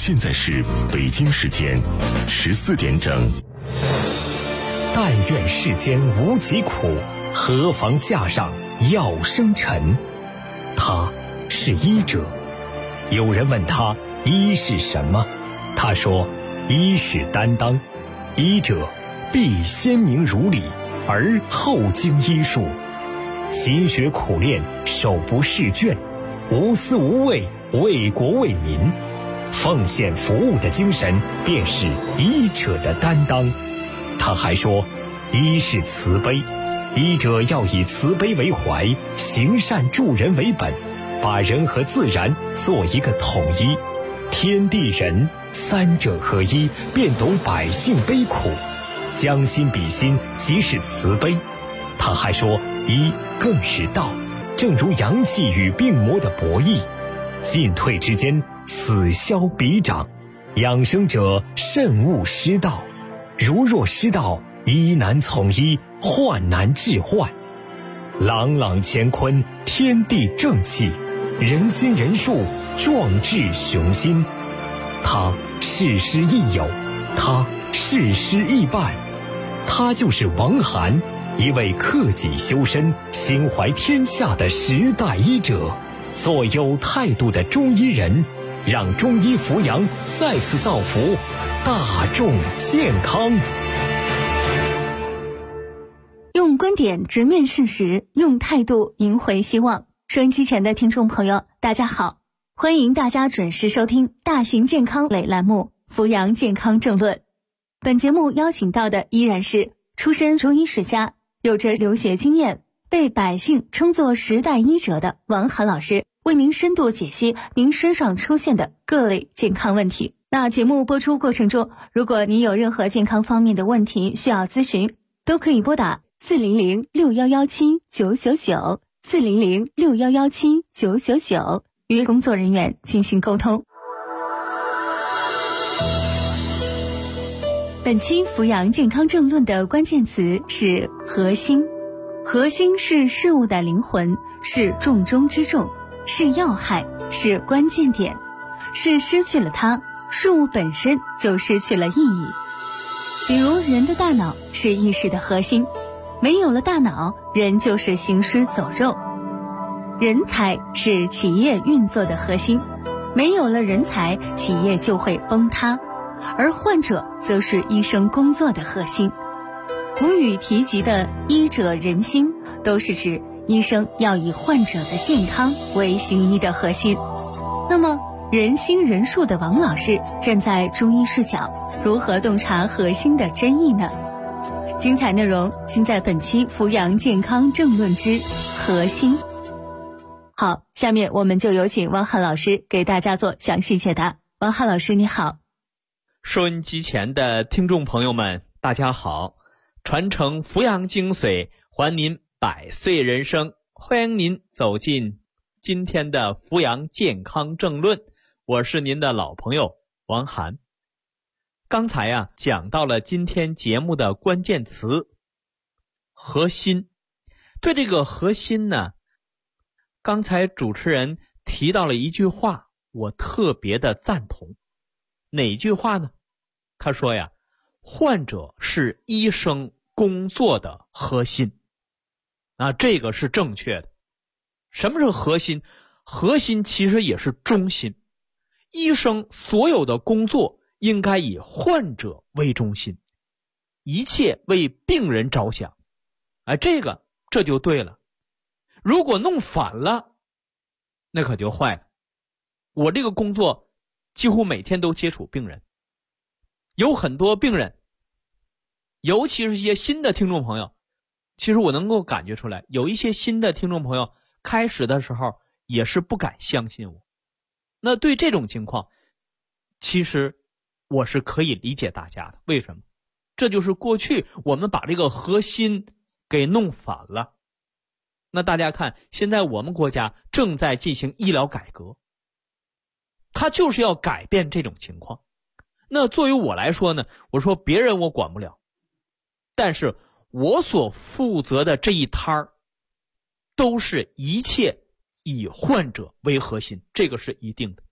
现在是北京时间14点整。 但愿世间无疾苦，何妨架上药生尘。他是医者。有人问他医是什么，他说医是担当。医者必先明如理，而后经医术，勤学苦练，手不释卷，无私无畏，为国为民，奉献服务的精神便是医者的担当。他还说医是慈悲，医者要以慈悲为怀，行善助人为本，把人和自然做一个统一，天地人三者合一，便懂百姓悲苦，将心比心，即是慈悲。他还说医更是道，正如阳气与病魔的博弈，进退之间，此消彼长，养生者慎勿失道，如若失道，医难从医，患难治患。朗朗乾坤，天地正气，人心人术，壮志雄心。他事师亦友，他事师亦伴，他就是王涵，一位克己修身、心怀天下的时代医者，做有态度的中医人，让中医扶阳再次造福大众健康。 用观点直面事实，用态度赢回希望。收音机前的听众朋友，大家好，欢迎大家准时收听大型健康类栏目《扶阳健康政论》。本节目邀请到的依然是出身中医世家，有着留学经验，被百姓称作时代医者的王涵老师，为您深度解析您身上出现的各类健康问题。那节目播出过程中，如果您有任何健康方面的问题需要咨询，都可以拨打400-6117-999 400-6117-999与工作人员进行沟通。本期扶阳健康政论的关键词是核心。核心是事物的灵魂，是重中之重，是要害，是关键点，是失去了它，事物本身就失去了意义。比如人的大脑是意识的核心，没有了大脑，人就是行尸走肉。人才是企业运作的核心，没有了人才，企业就会崩塌。而患者则是医生工作的核心。古语提及的医者仁心，都是指医生要以患者的健康为行医的核心。那么人心人术的王老师站在中医视角，如何洞察核心的真意呢？精彩内容尽在本期扶阳健康政论之核心。好，下面我们就有请王涵老师给大家做详细解答。王涵老师你好。 收音机前的听众朋友们大家好，传承扶阳精髓，还您百岁人生，欢迎您走进今天的扶阳健康政论，我是您的老朋友王涵。刚才讲到了今天节目的关键词核心。对这个核心呢，刚才主持人提到了一句话，我特别的赞同。哪句话呢？他说患者是医生工作的核心。这个是正确的。什么是核心？核心其实也是中心。医生所有的工作应该以患者为中心，一切为病人着想。这就对了。如果弄反了，那可就坏了。我这个工作几乎每天都接触病人，有很多病人，尤其是一些新的听众朋友，其实我能够感觉出来，有一些新的听众朋友开始的时候也是不敢相信我。那对这种情况，其实我是可以理解大家的。为什么？这就是过去我们把这个核心给弄反了。那大家看，现在我们国家正在进行医疗改革，它就是要改变这种情况。那作为我来说呢，我说别人我管不了，但是我所负责的这一摊儿，都是一切以患者为核心，这个是一定的。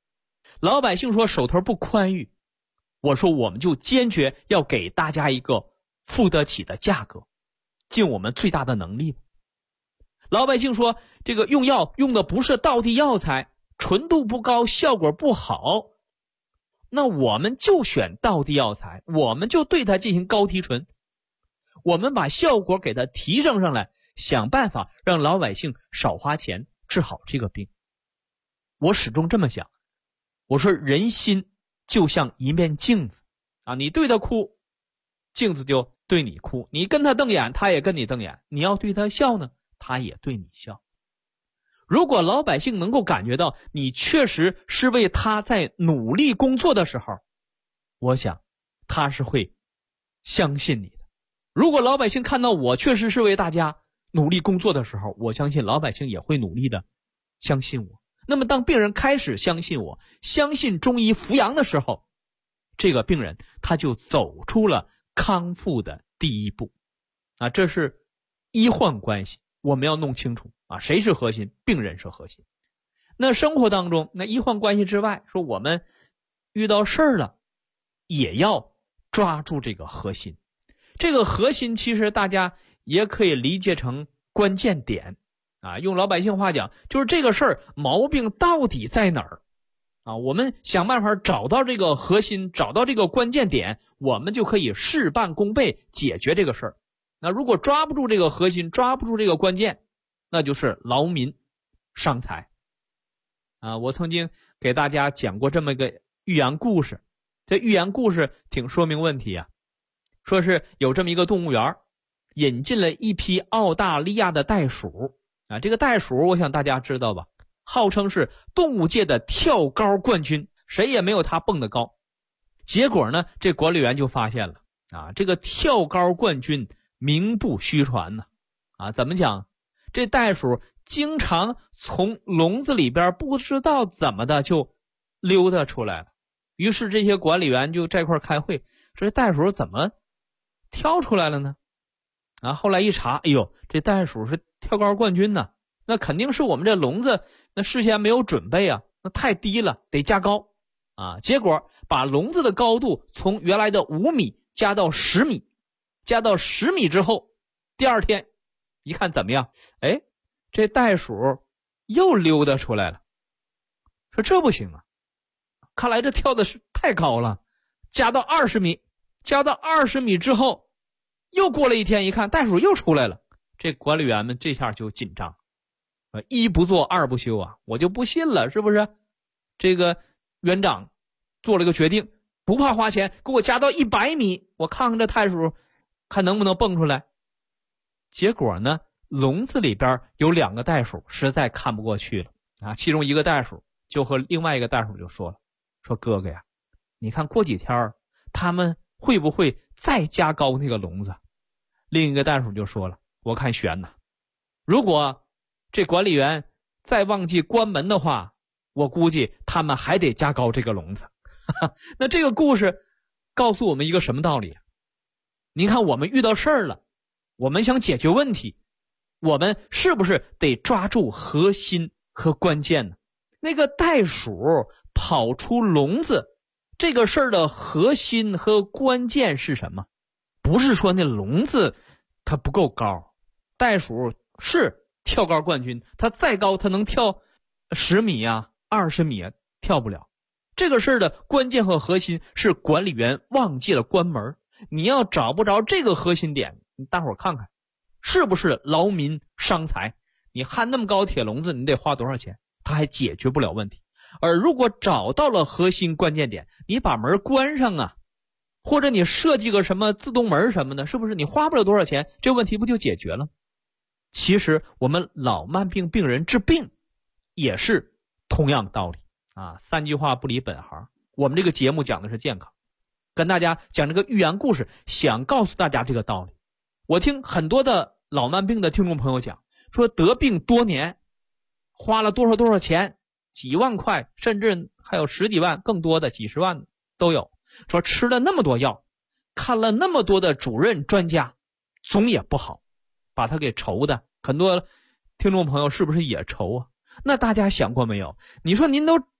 老百姓说手头不宽裕，我说我们就坚决要给大家一个付得起的价格，尽我们最大的能力。老百姓说这个用药用的不是道地药材，纯度不高，效果不好，那我们就选道地药材，我们就对它进行高提纯，我们把效果给它提升上来，想办法让老百姓少花钱治好这个病。我始终这么想，我说人心就像一面镜子啊，你对他哭，镜子就对你哭；你跟他瞪眼，他也跟你瞪眼；你要对他笑呢，他也对你笑。如果老百姓能够感觉到你确实是为他在努力工作的时候，我想他是会相信你的。如果老百姓看到我确实是为大家努力工作的时候，我相信老百姓也会努力的相信我。那么当病人开始相信我，相信中医扶阳的时候，这个病人他就走出了康复的第一步啊，这是医患关系，我们要弄清楚啊，谁是核心？病人是核心。那生活当中，那医患关系之外，说我们遇到事儿了，也要抓住这个核心。这个核心其实大家也可以理解成关键点啊，用老百姓话讲，就是这个事儿毛病到底在哪儿啊？我们想办法找到这个核心，找到这个关键点，我们就可以事半功倍解决这个事儿。那如果抓不住这个核心，抓不住这个关键，那就是劳民伤财啊！我曾经给大家讲过这么一个寓言故事，这寓言故事挺说明问题啊。说是有这么一个动物园，引进了一批澳大利亚的袋鼠啊，这个袋鼠我想大家知道吧，号称是动物界的跳高冠军，谁也没有它蹦得高。结果呢，这管理员就发现了啊，这个跳高冠军名不虚传呢啊，怎么讲？这袋鼠经常从笼子里边不知道怎么的就溜达出来了。于是这些管理员就这块开会，说这袋鼠怎么跳出来了呢？啊，后来一查，哎呦，这袋鼠是跳高冠军呢，那肯定是我们这笼子那事先没有准备啊，那太低了，得加高啊。结果把笼子的高度从原来的5米加到10米，加到10米之后，第二天一看怎么样？哎，这袋鼠又溜达出来了。说这不行啊，看来这跳的是太高了，加到20米，加到20米之后，又过了一天，一看袋鼠又出来了。这管理员们这下就紧张，一不做二不休啊，我就不信了，是不是？这个园长做了个决定，不怕花钱，给我加到100米，我看看这袋鼠看能不能蹦出来。结果呢，笼子里边有2个袋鼠实在看不过去了啊，其中一个袋鼠就和另外一个袋鼠就说了，说哥哥呀，你看过几天他们会不会再加高那个笼子？另一个袋鼠就说了，我看悬呐，如果这管理员再忘记关门的话，我估计他们还得加高这个笼子。那这个故事告诉我们一个什么道理？您看我们遇到事儿了，我们想解决问题，我们是不是得抓住核心和关键呢？那个袋鼠跑出笼子，这个事儿的核心和关键是什么？不是说那笼子它不够高，袋鼠是跳高冠军，它再高它能跳10米啊20米啊，跳不了。这个事儿的关键和核心是管理员忘记了关门，你要找不着这个核心点，你大伙儿看看是不是劳民伤财？你焊那么高铁笼子你得花多少钱，它还解决不了问题。而如果找到了核心关键点，你把门关上啊，或者你设计个什么自动门什么的，是不是你花不了多少钱，这问题不就解决了？其实我们老慢病病人治病也是同样道理啊。3句话不离本行，我们这个节目讲的是健康，跟大家讲这个寓言故事，想告诉大家这个道理。我听很多的老慢病的听众朋友讲，说得病多年，花了多少钱，几万块，甚至还有10几万，更多的几十万都有。说吃了那么多药，看了那么多的主任专家，总也不好，把他给愁的。很多听众朋友是不是也愁啊？那大家想过没有？你说您都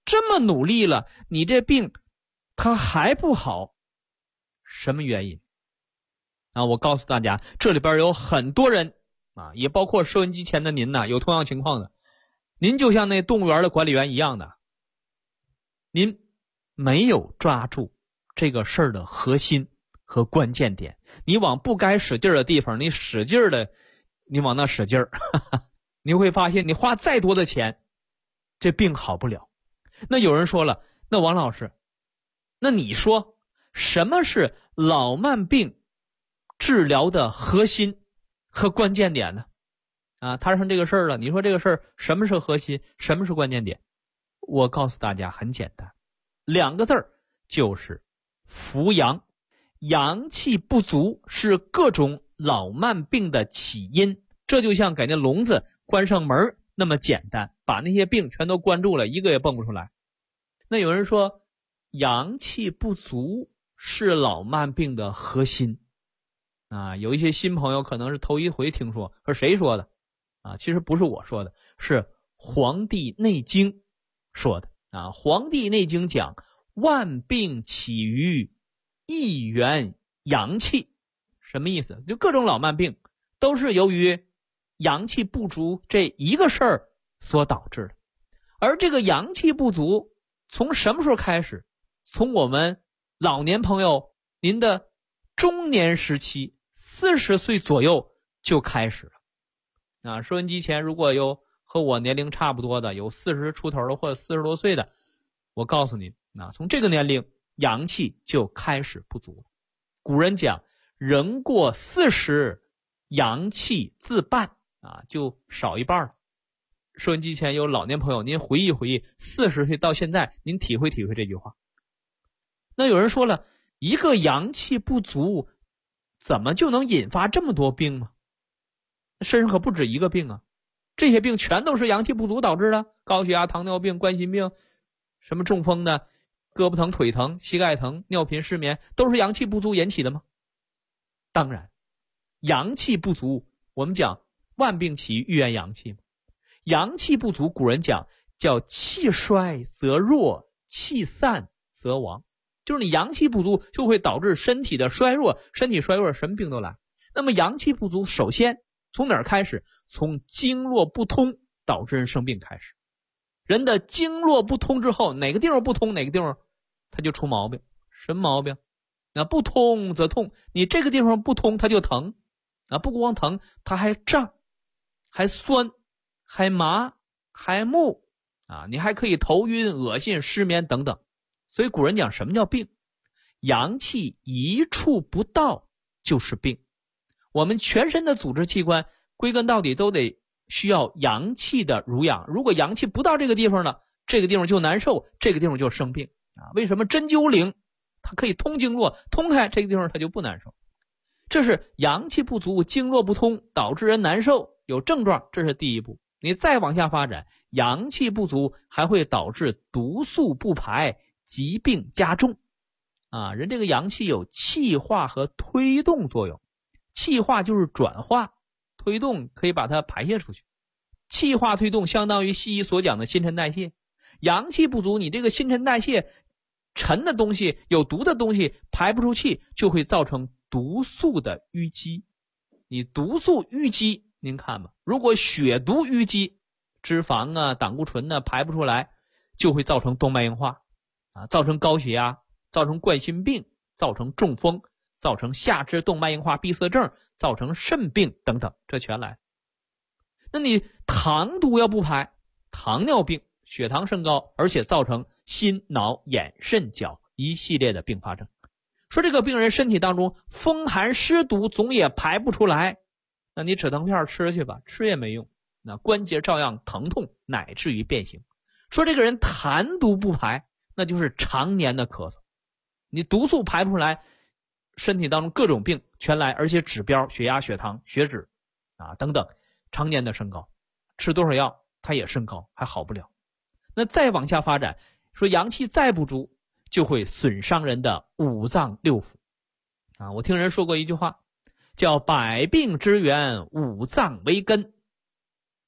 这么努力了，你这病它还不好，什么原因？我告诉大家，这里边有很多人也包括收音机前的您有同样情况的。您就像那动物园的管理员一样的，您没有抓住这个事儿的核心和关键点，你往不该使劲的地方，你使劲的，你往那使劲儿，你会发现你花再多的钱，这病好不了。那有人说了，那王老师，那你说什么是老慢病治疗的核心和关键点呢？摊上这个事儿了，你说这个事儿什么是核心，什么是关键点？我告诉大家很简单，2个字儿，就是扶阳。阳气不足是各种老慢病的起因，这就像给那笼子关上门那么简单，把那些病全都关住了，一个也蹦不出来。那有人说阳气不足是老慢病的核心有一些新朋友可能是头一回听说，说谁说的其实不是我说的，是《黄帝内经》说的《黄帝内经》讲万病起于一元阳气，什么意思？就各种老慢病都是由于阳气不足这一个事儿所导致的。而这个阳气不足从什么时候开始？从我们老年朋友您的中年时期40岁左右就开始了收音机前如果有和我年龄差不多的，有40出头的或者40多岁的，我告诉您从这个年龄阳气就开始不足了。古人讲人过40阳气自半就少一半了。收音机前有老年朋友，您回忆回忆40岁到现在，您体会体会这句话。那有人说了，一个阳气不足怎么就能引发这么多病吗？身上可不止一个病这些病全都是阳气不足导致的，高血压、糖尿病、冠心病，什么中风的，胳膊疼、腿疼、膝盖疼、尿频、失眠，都是阳气不足引起的吗？当然，阳气不足，我们讲万病起于一元阳气，阳气不足古人讲叫气衰则弱，气散则亡，就是你阳气不足就会导致身体的衰弱，身体衰弱什么病都来。那么阳气不足首先从哪儿开始？从经络不通导致人生病开始。人的经络不通之后，哪个地方不通哪个地方它就出毛病。什么毛病？不通则痛，你这个地方不通它就疼不光疼，它还胀还酸还麻还木你还可以头晕恶心失眠等等。所以古人讲什么叫病？阳气一处不到就是病。我们全身的组织器官归根到底都得需要阳气的濡养，如果阳气不到这个地方了，这个地方就难受，这个地方就生病为什么针灸灵它可以通经络，通开这个地方它就不难受？这是阳气不足，经络不通导致人难受有症状，这是第一步。你再往下发展，阳气不足还会导致毒素不排，疾病加重人这个阳气有气化和推动作用，气化就是转化，推动可以把它排泄出去。气化推动相当于西医所讲的新陈代谢。阳气不足，你这个新陈代谢沉的东西有毒的东西排不出气，就会造成毒素的淤积。你毒素淤积，您看吧，如果血毒淤积，脂肪胆固醇排不出来，就会造成动脉硬化造成高血压，造成冠心病，造成中风，造成下肢动脉硬化闭塞症，造成肾病等等，这全来。那你糖毒要不排，糖尿病，血糖升高，而且造成心脑眼肾脚一系列的并发症。说这个病人身体当中风寒湿毒总也排不出来，那你止疼片吃去吧，吃也没用，那关节照样疼痛乃至于变形。说这个人痰毒不排，那就是常年的咳嗽，你毒素排不出来，身体当中各种病全来，而且指标血压、血糖、血脂等等常年的升高，吃多少药它也升高，还好不了。那再往下发展，说阳气再不足，就会损伤人的五脏六腑我听人说过一句话，叫百病之源五脏为根。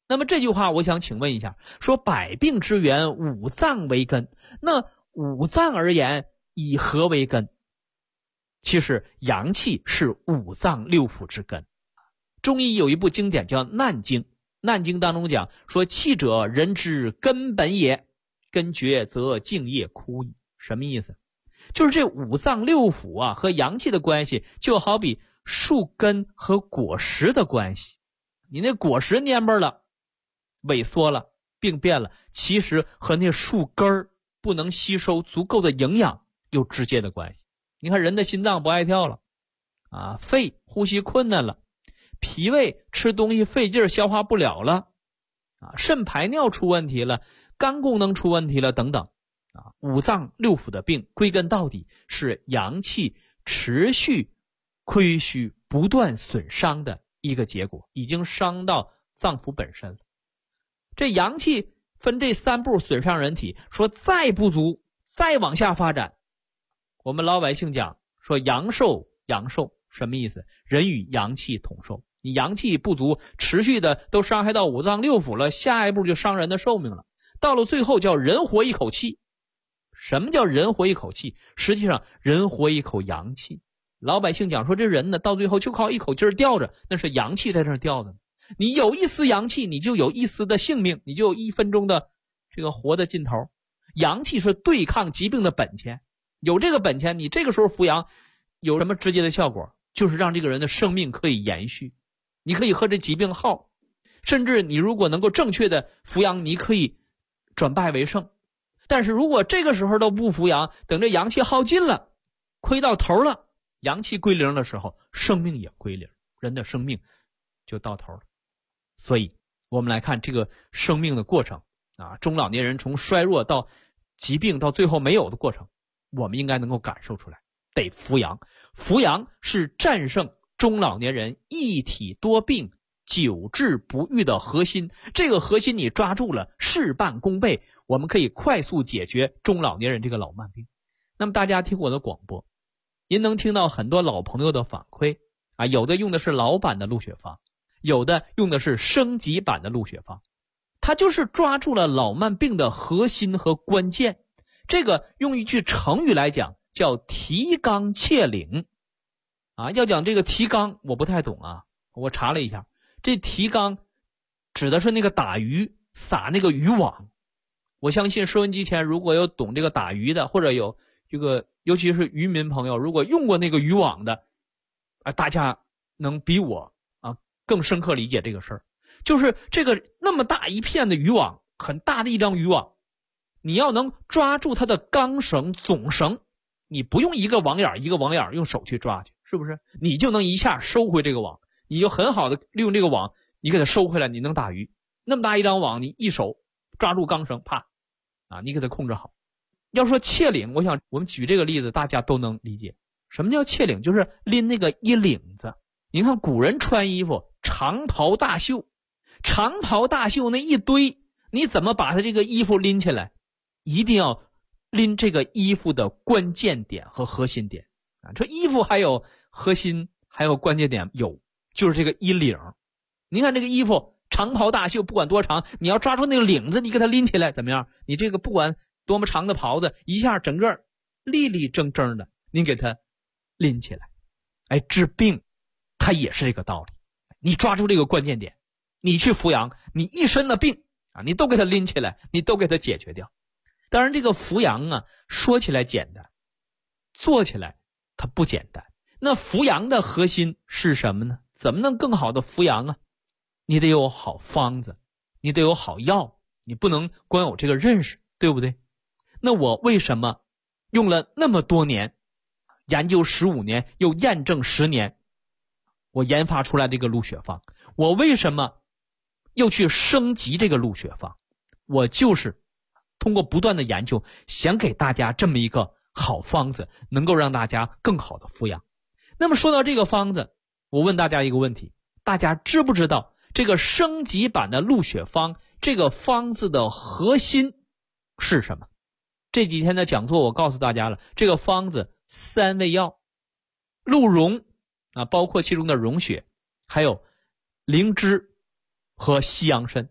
那么这句话我想请问一下，说百病之源五脏为根，那五脏而言以何为根？其实阳气是五脏六腑之根。中医有一部经典叫《难经》，《难经》当中讲说，气者人之根本也，根绝则茎叶枯矣。什么意思？就是这五脏六腑啊和阳气的关系，就好比树根和果实的关系。你那果实蔫巴了，萎缩了，病变了，其实和那树根不能吸收足够的营养有直接的关系。你看人的心脏不爱跳了啊，肺呼吸困难了，脾胃吃东西费劲消化不了了啊，肾排尿出问题了，肝功能出问题了等等啊，五脏六腑的病归根到底是阳气持续亏虚不断损伤的一个结果，已经伤到脏腑本身了。这阳气分这三步损伤人体，说再不足再往下发展，我们老百姓讲说阳寿，阳寿什么意思？人与阳气同寿，你阳气不足，持续的都伤害到五脏六腑了，下一步就伤人的寿命了。到了最后叫人活一口气。什么叫人活一口气？实际上人活一口阳气。老百姓讲说这人呢，到最后就靠一口气吊着，那是阳气在这吊着。你有一丝阳气，你就有一丝的性命，你就有1分钟的这个活的尽头。阳气是对抗疾病的本钱，有这个本钱，你这个时候服阳有什么直接的效果？就是让这个人的生命可以延续，你可以和这疾病耗，甚至你如果能够正确的服阳，你可以转败为胜。但是如果这个时候都不服阳，等这阳气耗尽了，亏到头了，阳气归零的时候，生命也归零，人的生命就到头了。所以我们来看这个生命的过程啊，中老年人从衰弱到疾病到最后没有的过程，我们应该能够感受出来，得服阳。服阳是战胜中老年人一体多病久治不愈的核心，这个核心你抓住了，事半功倍，我们可以快速解决中老年人这个老慢病。那么大家听我的广播，您能听到很多老朋友的反馈啊，有的用的是老版的鹿血方，有的用的是升级版的鹿血方，它就是抓住了老慢病的核心和关键。这个用一句成语来讲叫提纲挈领啊，要讲这个提纲我不太懂啊，我查了一下，这提纲指的是那个打鱼撒那个渔网。我相信收音机前如果有懂这个打鱼的，或者有这个尤其是渔民朋友，如果用过那个渔网的大家能比我更深刻理解这个事儿。就是这个那么大一片的渔网，很大的一张渔网，你要能抓住它的钢绳总绳，你不用一个网眼一个网眼用手去抓去，是不是你就能一下收回这个网，你就很好的利用这个网，你给它收回来，你能打鱼。那么大一张网，你一手抓住钢绳，啪你给它控制好。要说挈领，我想我们举这个例子大家都能理解。什么叫挈领？就是拎那个衣领子。你看古人穿衣服长袍大袖，长袍大袖那一堆，你怎么把它这个衣服拎起来？一定要拎这个衣服的关键点和核心点这衣服还有核心还有关键点，有就是这个衣领。你看这个衣服长袍大袖，不管多长，你要抓住那个领子，你给它拎起来怎么样？你这个不管多么长的袍子，一下整个立立正正的，你给它拎起来。治病它也是这个道理，你抓住这个关键点，你去服阳，你一身的病你都给它拎起来，你都给它解决掉。当然这个服阳说起来简单，做起来它不简单。那服阳的核心是什么呢？怎么能更好的服阳你得有好方子，你得有好药，你不能光有这个认识，对不对？那我为什么用了那么多年，研究15年又验证10年，我研发出来这个鹿血方？我为什么又去升级这个鹿血方？我就是通过不断的研究，想给大家这么一个好方子，能够让大家更好的服阳。那么说到这个方子，我问大家一个问题，大家知不知道这个升级版的鹿血方这个方子的核心是什么？这几天的讲座我告诉大家了，这个方子3味药，鹿茸包括其中的茸血，还有灵芝和西洋参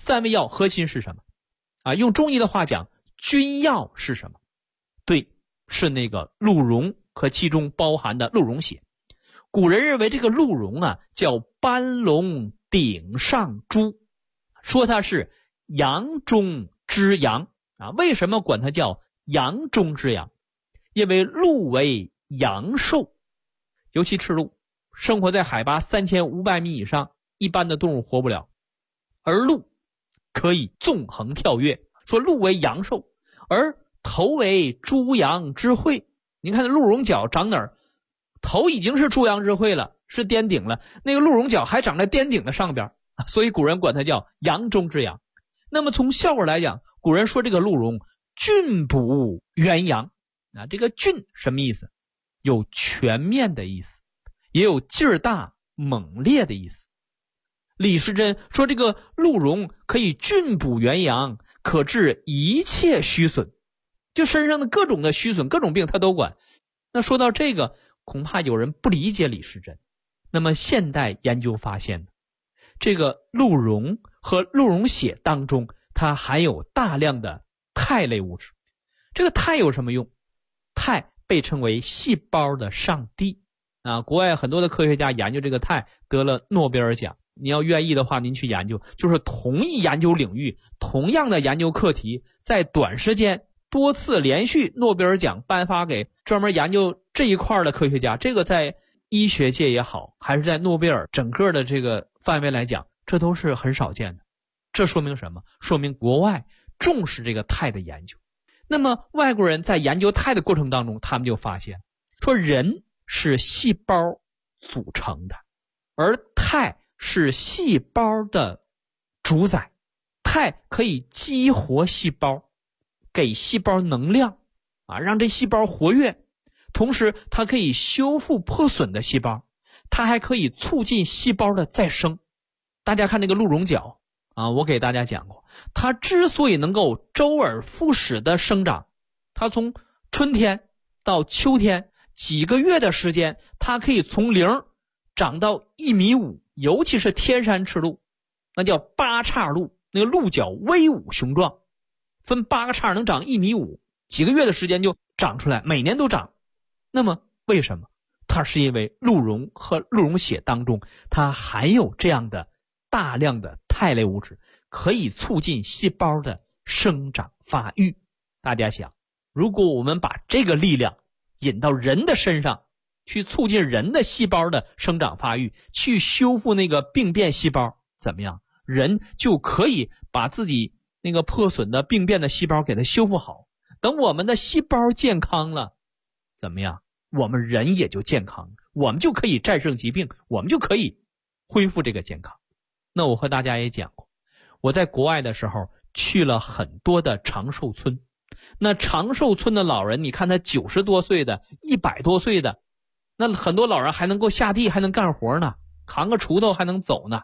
3味药核心是什么用中医的话讲，君药是什么？对，是那个鹿茸和其中包含的鹿茸血。古人认为这个鹿茸叫斑龙顶上珠，说它是阳中之阳为什么管它叫阳中之阳？因为鹿为阳兽，尤其赤鹿生活在海拔3500米以上，一般的动物活不了，而鹿可以纵横跳跃，说鹿为阳兽，而头为诸阳之会。你看鹿茸角长哪儿？头已经是诸阳之会了，是巅顶了，那个鹿茸角还长在巅顶的上边，所以古人管它叫阳中之阳。那么从效果来讲，古人说这个鹿茸峻补元阳这个峻什么意思？有全面的意思，也有劲儿大猛烈的意思。李时珍说这个鹿茸可以峻补元阳，可治一切虚损，就身上的各种的虚损，各种病他都管。那说到这个，恐怕有人不理解李时珍。那么现代研究发现，这个鹿茸和鹿茸血当中，它含有大量的肽类物质。这个肽有什么用？肽被称为细胞的上帝国外很多的科学家研究这个肽得了诺贝尔奖。你要愿意的话，您去研究，就是同一研究领域，同样的研究课题，在短时间多次连续诺贝尔奖颁发给专门研究这一块的科学家，这个在医学界也好，还是在诺贝尔整个的这个范围来讲，这都是很少见的。这说明什么？说明国外重视这个肽的研究。那么外国人在研究肽的过程当中，他们就发现说人是细胞组成的，而肽是细胞的主宰。肽可以激活细胞，给细胞能量让这细胞活跃，同时它可以修复破损的细胞，它还可以促进细胞的再生。大家看那个鹿茸角我给大家讲过，它之所以能够周而复始的生长，它从春天到秋天几个月的时间，它可以从0长到1.5米，尤其是天山赤鹿，那叫8叉鹿，那个鹿角威武雄壮，分8个叉能长1.5米，几个月的时间就长出来，每年都长。那么为什么？它是因为鹿茸和鹿茸血当中，它含有这样的大量的肽类物质，可以促进细胞的生长发育。大家想，如果我们把这个力量引到人的身上，去促进人的细胞的生长发育，去修复那个病变细胞，怎么样？人就可以把自己那个破损的病变的细胞给它修复好。等我们的细胞健康了，怎么样？我们人也就健康，我们就可以战胜疾病，我们就可以恢复这个健康。那我和大家也讲过，我在国外的时候去了很多的长寿村，那长寿村的老人，你看他90多岁的100多岁的，那很多老人还能够下地，还能干活呢，扛个锄头还能走呢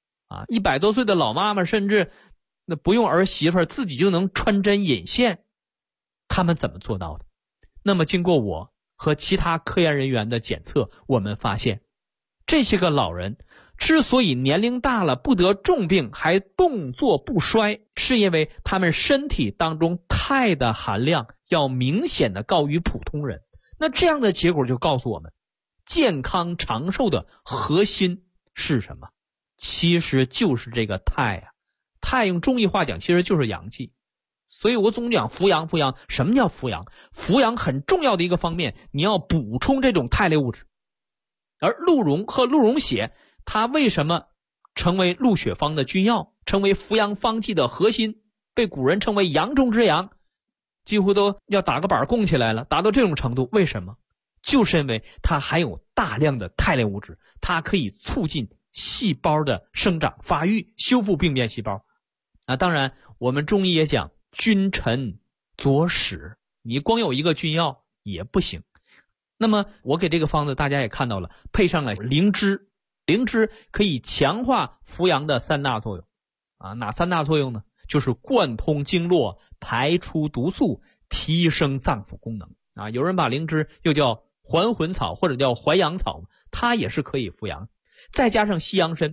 100多岁的老妈妈，甚至那不用儿媳妇自己就能穿针引线，他们怎么做到的？那么经过我和其他科研人员的检测，我们发现这些个老人之所以年龄大了不得重病还动作不衰，是因为他们身体当中肽的含量要明显的高于普通人。那这样的结果就告诉我们，健康长寿的核心是什么？其实就是这个肽肽用中医话讲其实就是阳气。所以我总讲扶阳扶阳。什么叫扶阳？扶阳很重要的一个方面，你要补充这种肽类物质。而鹿茸和鹿茸血，它为什么成为鹿血方的君药，成为扶阳方剂的核心，被古人称为阳中之阳，几乎都要打个板供起来了，达到这种程度。为什么？就是因为它含有大量的肽类物质，它可以促进细胞的生长发育，修复病变细胞当然我们中医也讲君臣佐使，你光有一个君药也不行。那么我给这个方子大家也看到了，配上了灵芝。灵芝可以强化扶阳的3大作用哪3大作用呢？就是贯通经络，排出毒素，提升脏腑功能有人把灵芝又叫还魂草或者叫还阳草，它也是可以扶阳。再加上西洋参，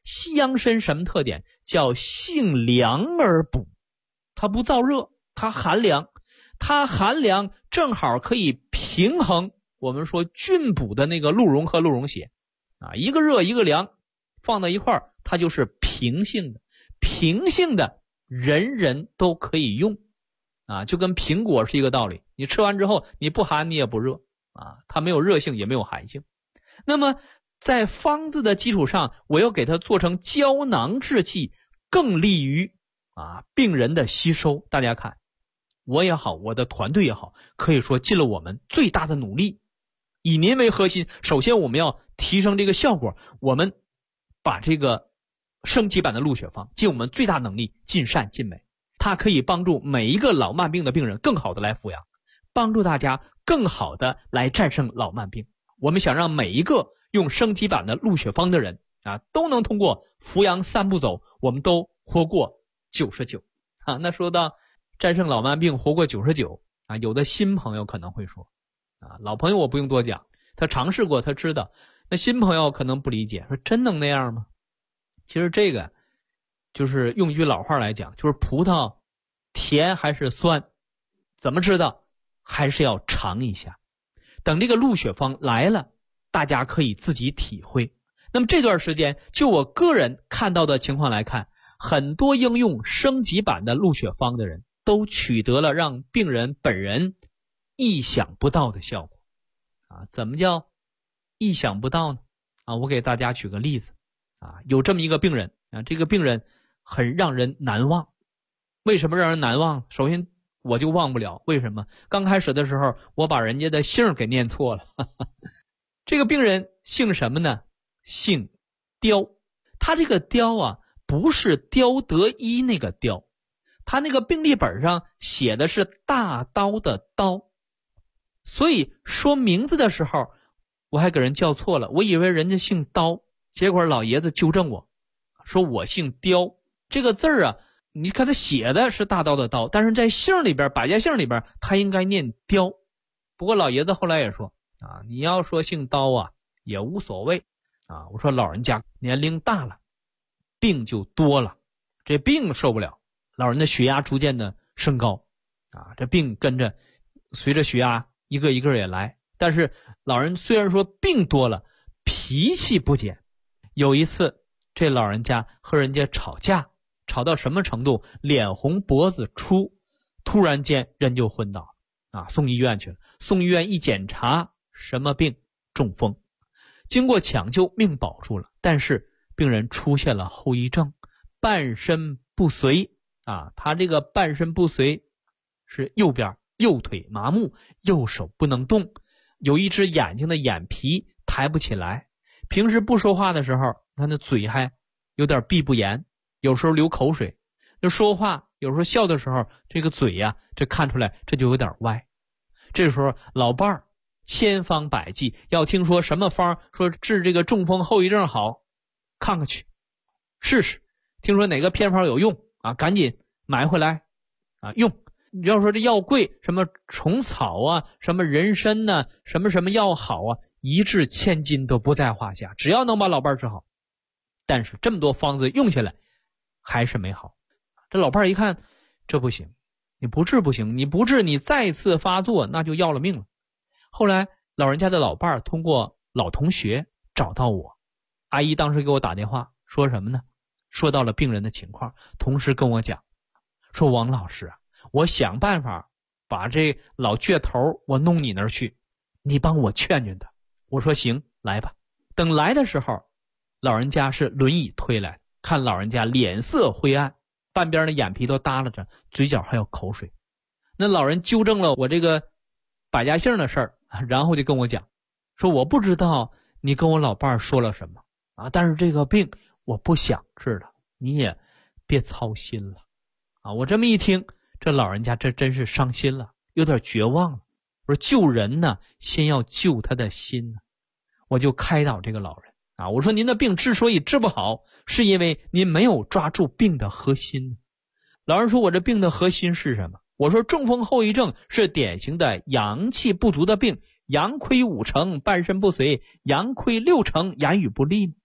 西洋参什么特点？叫性凉而补，它不燥热，它寒凉，它寒凉正好可以平衡我们说菌补的那个鹿茸和鹿茸血啊，一个热一个凉放到一块儿，它就是平性的，平性的人人都可以用啊，就跟苹果是一个道理，你吃完之后你不寒你也不热啊，它没有热性也没有寒性。那么在方子的基础上，我又给它做成胶囊制剂，更利于病人的吸收。大家看，我也好，我的团队也好，可以说尽了我们最大的努力，以您为核心。首先我们要提升这个效果，我们把这个升级版的鹿血方尽我们最大能力，尽善尽美，它可以帮助每一个老慢病的病人更好的来服养，帮助大家更好的来战胜老慢病。我们想让每一个用升级版的鹿血方的人都能通过服养3步走，我们都活过99那说到战胜老慢病活过99有的新朋友可能会说老朋友我不用多讲，他尝试过他知道，那新朋友可能不理解，说真能那样吗？其实这个就是用一句老话来讲，就是葡萄甜还是酸，怎么知道？还是要尝一下，等这个鹿血方来了，大家可以自己体会。那么这段时间就我个人看到的情况来看，很多应用升级版的鹿血方的人都取得了让病人本人意想不到的效果怎么叫意想不到呢？我给大家举个例子有这么一个病人这个病人很让人难忘。为什么让人难忘？首先我就忘不了，为什么？刚开始的时候我把人家的姓给念错了这个病人姓什么呢？姓刁。他这个刁不是刁德一那个刁，他那个病历本上写的是大刀的刀，所以说名字的时候我还给人叫错了，我以为人家姓刀，结果老爷子纠正我说我姓刁。这个字你看他写的是大刀的刀，但是在姓里边，百家姓里边他应该念刁。不过老爷子后来也说你要说姓刀也无所谓我说老人家年龄大了，病就多了，这病受不了，老人的血压逐渐的升高这病跟着随着血压一个一个也来，但是老人虽然说病多了，脾气不减。有一次这老人家和人家吵架，吵到什么程度？脸红脖子粗，突然间人就昏倒送医院去了。送医院一检查，什么病？中风。经过抢救命保住了，但是病人出现了后遗症，半身不遂他这个半身不遂是右边，右腿麻木，右手不能动，有一只眼睛的眼皮抬不起来，平时不说话的时候他的嘴还有点闭不严，有时候流口水，就说话有时候笑的时候这个嘴这看出来这就有点歪。这时候老伴儿千方百计要听说什么方说治这个中风后遗症好，看看去试试，听说哪个偏方有用赶紧买回来用。你要说这药贵，什么虫草什么人参什么什么药好一掷千金都不在话下，只要能把老伴儿治好。但是这么多方子用下来还是没好。这老伴儿一看这不行，你不治不行，你不治你再次发作那就要了命了。后来老人家的老伴儿通过老同学找到我，阿姨当时给我打电话说什么呢？说到了病人的情况，同时跟我讲说王老师我想办法把这老倔头我弄你那儿去，你帮我劝劝他。我说行，来吧。等来的时候老人家是轮椅推来，看老人家脸色灰暗，半边的眼皮都耷拉着，嘴角还有口水。那老人纠正了我这个百家姓的事儿，然后就跟我讲说我不知道你跟我老伴儿说了什么但是这个病我不想治了，你也别操心了我这么一听，这老人家这真是伤心了，有点绝望了。我说救人呢先要救他的心我就开导这个老人我说您的病之所以治不好，是因为您没有抓住病的核心。老人说我这病的核心是什么？我说中风后遗症是典型的阳气不足的病，阳亏5成，半身不遂，阳亏6成，言语不利。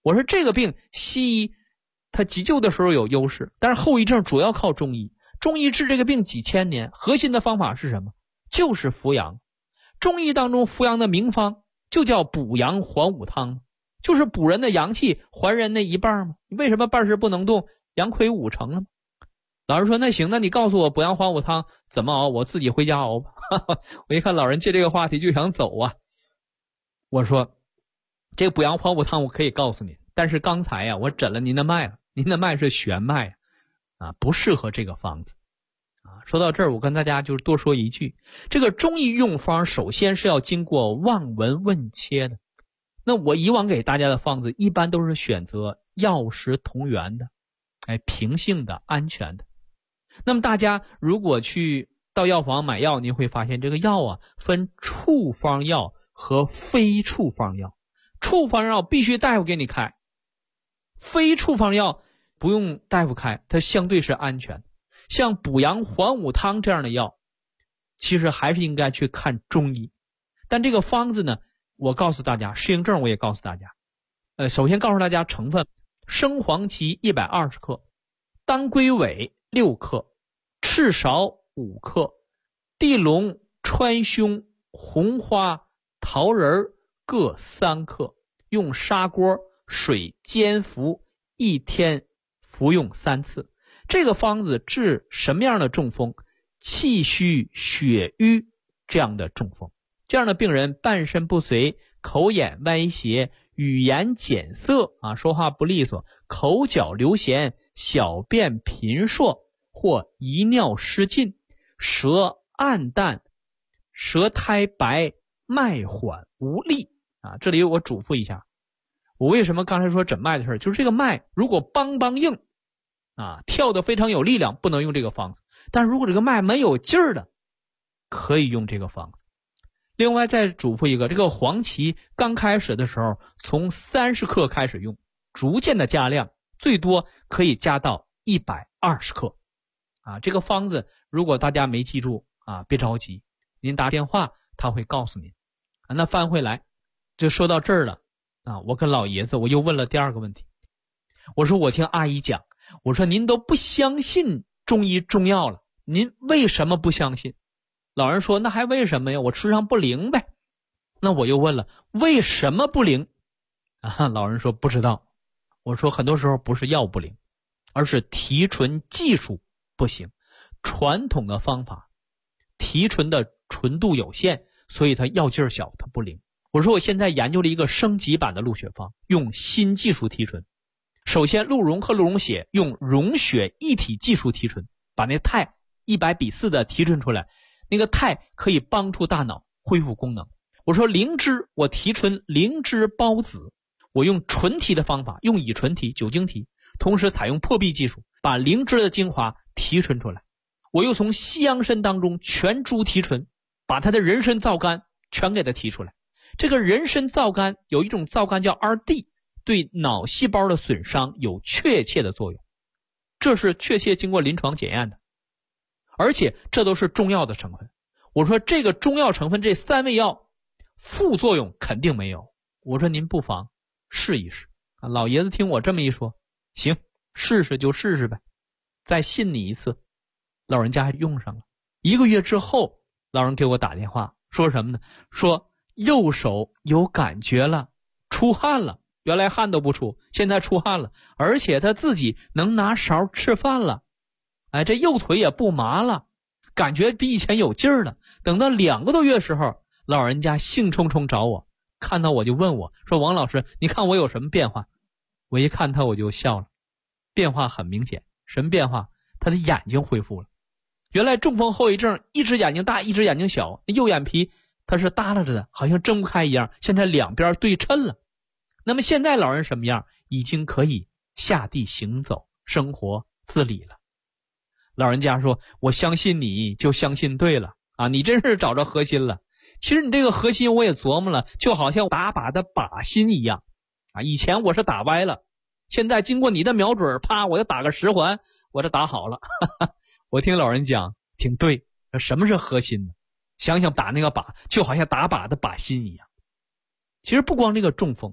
我说这个病西医它急救的时候有优势，但是后遗症主要靠中医。中医治这个病几千年，核心的方法是什么？就是扶阳。中医当中扶阳的名方就叫补阳还武汤，就是补人的阳气，还人那一半嘛。你为什么半时不能动，阳亏5成了吗？老师说那行，那你告诉我补阳还武汤怎么熬，我自己回家熬吧。我一看老人借这个话题就想走啊。我说这个补阳还武汤我可以告诉你，但是刚才我诊了您的脉了，您的脉是弦脉不适合这个方子说到这儿，我跟大家就是多说一句，这个中医用方首先是要经过望闻问切的。那我以往给大家的方子一般都是选择药食同源的，平性的，安全的。那么大家如果去到药房买药，您会发现这个药分处方药和非处方药。处方药必须大夫给你开，非处方药不用大夫开，它相对是安全。像补阳还武汤这样的药，其实还是应该去看中医。但这个方子呢，我告诉大家，适应症我也告诉大家。首先告诉大家成分：生黄芪120克，当归尾6克，赤芍5克，地龙、川芎、红花、桃仁各3克，用砂锅水煎服，1天服用3次。这个方子治什么样的中风？气虚血瘀这样的中风。这样的病人半身不遂，口眼歪斜，语言减涩说话不利索，口角流涎，小便频数或遗尿失禁，舌暗淡，舌苔白，脉缓无力这里我嘱咐一下，我为什么刚才说诊脉的事，就是这个脉如果梆梆硬跳得非常有力量，不能用这个方子。但是如果这个脉没有劲儿的，可以用这个方子。另外再嘱咐一个，这个黄芪刚开始的时候从30克开始用，逐渐的加量，最多可以加到120克这个方子如果大家没记住别着急，您打电话他会告诉您那翻回来就说到这儿了我跟老爷子我又问了第二个问题，我说我听阿姨讲，我说您都不相信中医中药了，您为什么不相信？老人说那还为什么呀，我吃上不灵呗。那我又问了为什么不灵老人说不知道。我说很多时候不是药不灵，而是提纯技术不行，传统的方法提纯的纯度有限，所以它药劲儿小，它不灵。我说我现在研究了一个升级版的鹿血方，用新技术提纯。首先鹿茸和鹿茸血用溶血一体技术提纯，把那肽100:4的提纯出来，那个肽可以帮助大脑恢复功能。我说灵芝，我提纯灵芝孢子，我用纯提的方法，用乙醇提、酒精提，同时采用破壁技术，把灵芝的精华提纯出来。我又从西洋参当中全株提纯，把它的人参皂苷全给它提出来。这个人参皂苷有一种皂苷叫 2D，对脑细胞的损伤有确切的作用，这是确切经过临床检验的，而且这都是中药的成分。我说这个中药成分这3味药副作用肯定没有，我说您不妨试一试老爷子听我这么一说，行，试试就试试呗，再信你一次。老人家还用上了1个月之后，老人给我打电话说什么呢？说右手有感觉了，出汗了，原来汗都不出，现在出汗了，而且他自己能拿勺吃饭了，这右腿也不麻了，感觉比以前有劲儿了。等到2个多月时候，老人家兴冲冲找我，看到我就问我说王老师你看我有什么变化？我一看他我就笑了，变化很明显。什么变化？他的眼睛恢复了。原来中风后遗症一只眼睛大一只眼睛小，右眼皮它是耷拉着的，好像睁不开一样，现在两边对称了。那么现在老人什么样？已经可以下地行走，生活自理了。老人家说我相信你就相信对了你真是找着核心了。其实你这个核心我也琢磨了，就好像打靶的靶心一样以前我是打歪了，现在经过你的瞄准，啪我就打个10环，我这打好了我听老人讲挺对，什么是核心呢？想想打那个靶就好像打靶的靶心一样。其实不光这个中风，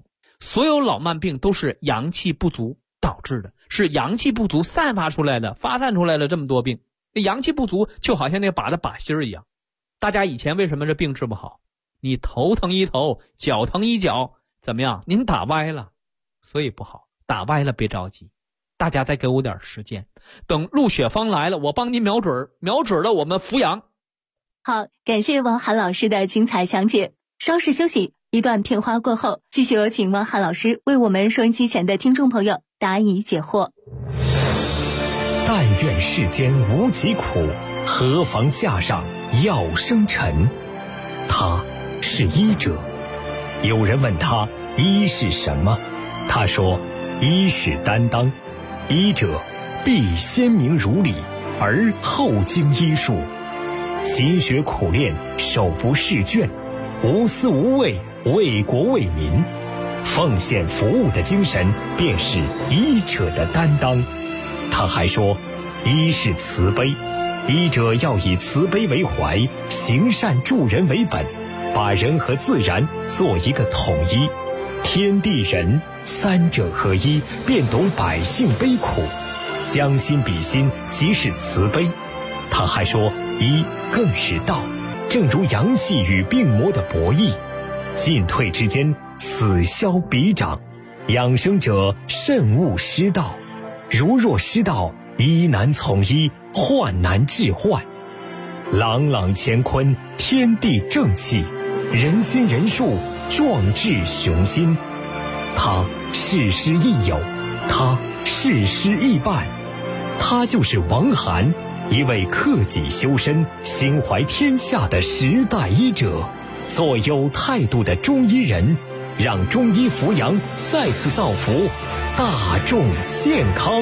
所有老慢病都是阳气不足导致的，是阳气不足散发出来的，发散出来了这么多病。阳气不足就好像那把心一样。大家以前为什么这病治不好？你头疼一头，脚疼一脚，怎么样？您打歪了，所以不好。打歪了别着急，大家再给我点时间，等鹿血方来了，我帮您瞄准了，我们扶阳。 好，感谢王涵老师的精彩讲解。稍事休息，一段片花过后，继续有请王涵老师为我们收音机前的听众朋友答疑解惑。 但愿世间无疾苦，何妨架上药生尘。他是医者。有人问他医是什么，他说医是担当。医者必先明如理，而后经医术，勤学苦练，手不释卷，无私无畏，为国为民，奉献服务的精神便是医者的担当。他还说医是慈悲，医者要以慈悲为怀，行善助人为本，把人和自然做一个统一，天地人三者合一，便懂百姓悲苦，将心比心，即是慈悲。他还说医更是道，正如阳气与病魔的博弈，进退之间，此消彼长，养生者慎勿失道，如若失道，医难从医，患难治患。朗朗乾坤，天地正气，人心人术，壮志雄心。他事师亦友，他事师亦伴，他就是王涵，一位克己修身、心怀天下的时代医者，做有态度的中医人，让中医扶阳再次造福大众健康。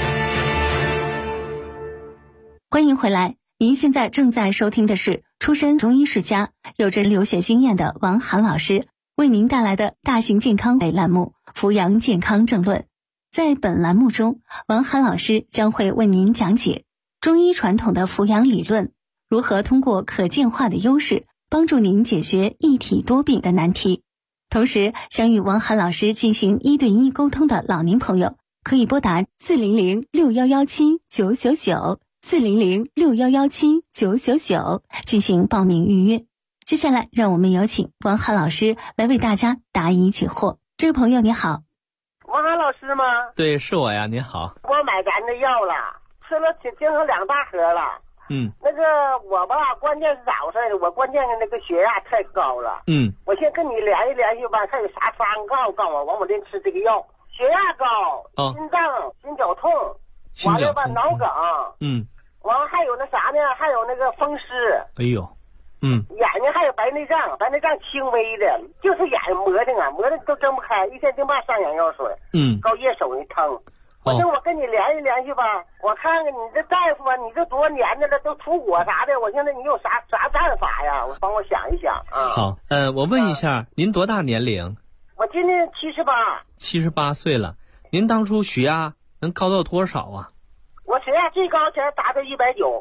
欢迎回来，您现在正在收听的是出身中医世家、有着留学经验的王涵老师为您带来的大型健康类栏目《扶阳健康正论》。在本栏目中，王涵老师将会为您讲解中医传统的扶阳理论，如何通过可见化的优势帮助您解决一体多病的难题。同时，想与王涵老师进行1对1沟通的老年朋友，可以拨打400-6117-999，400-6117-999进行报名预约。接下来，让我们有请王涵老师来为大家答疑解惑。这位朋友你好。 王涵老师吗？ 对，是我呀，您好。 我买咱的药了，吃了经常2大盒了。那个我吧，关键是咋回事呢？我关键是那个血压太高了。我先跟你联系联系吧，看有啥方告诉我，完我得吃这个药。血压高，心脏、心绞痛，完了吧脑梗，完了还有那啥呢？还有那个风湿。 哎呦， 眼睛还有白内障轻微的，就是眼睛磨的都睁不开，一天净骂上眼药水，高夜手一疼。我跟你联系联系吧，我看看你这大夫啊，你这多少年的了，都出火啥的，我现在你有啥办法呀？我帮我想一想啊。 好，我问一下，您多大年龄？ 我今年78。 78岁了，您当初血压能高到多少啊？ 我血压最高前达到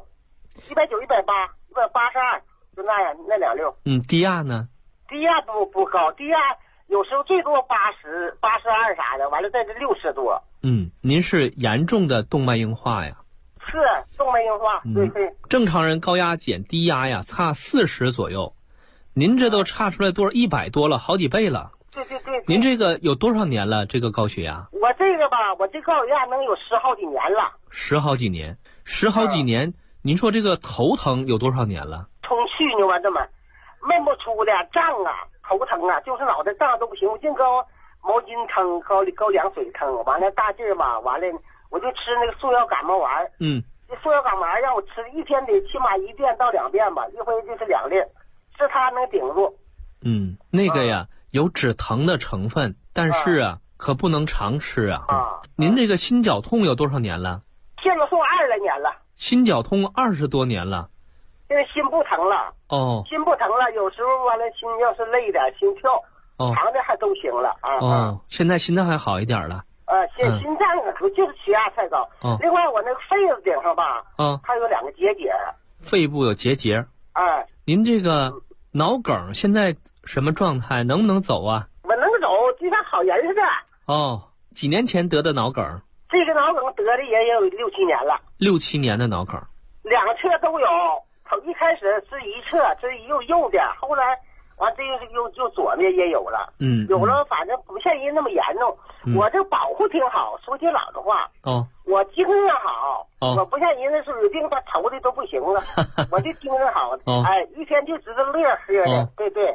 190、180、182，就那样那26。 低压呢？ 低压不高，低压有时候最多80、82啥的，完了在这60多。 您是严重的动脉硬化呀？ 是动脉硬化，对。 正常人高压减低压呀，差40左右，您这都差出来多少？100多了，好几倍了。 对。 您这个有多少年了？这个高血压？ 我这个吧，我这高血压能有10好几年了。 10好几年，10好几年。您说这个头疼有多少年了？ 从去年吧，这么闷不出的胀啊，头疼啊，就是脑袋胀都不行，我净高毛巾疼，高凉水疼，完了大劲儿吧，完了我就吃那个速效感冒丸。这速效感冒丸让我吃一天得起码1遍到2遍吧，一回就是2粒，是它能顶住。 那个呀，有止疼的成分，但是啊，可不能常吃啊。您这个心绞痛有多少年了？ 现在送20来年了。 心绞痛20多年了。 因为心不疼了。心不疼了，有时候完了心要是累点，心跳，长的还都行了啊。 现在心脏还好一点了。 心脏就是血压太高。另外我那个肺子顶上吧，它有2个结节。 肺部有结节。您这个脑梗现在什么状态？能不能走啊？ 我能走，就像好人似哦，几年前得的脑梗？ 这个脑梗得的也有6、7年了。 6、7年的脑梗。 2侧都有，一开始是一侧，这右边，后来完这又左面也有了。有了，反正不像人那么严重。我这保护挺好，说句老实话。我精神好。我不像人那是有病他愁的都不行了。我这精神好。一天就知道乐呵的。对。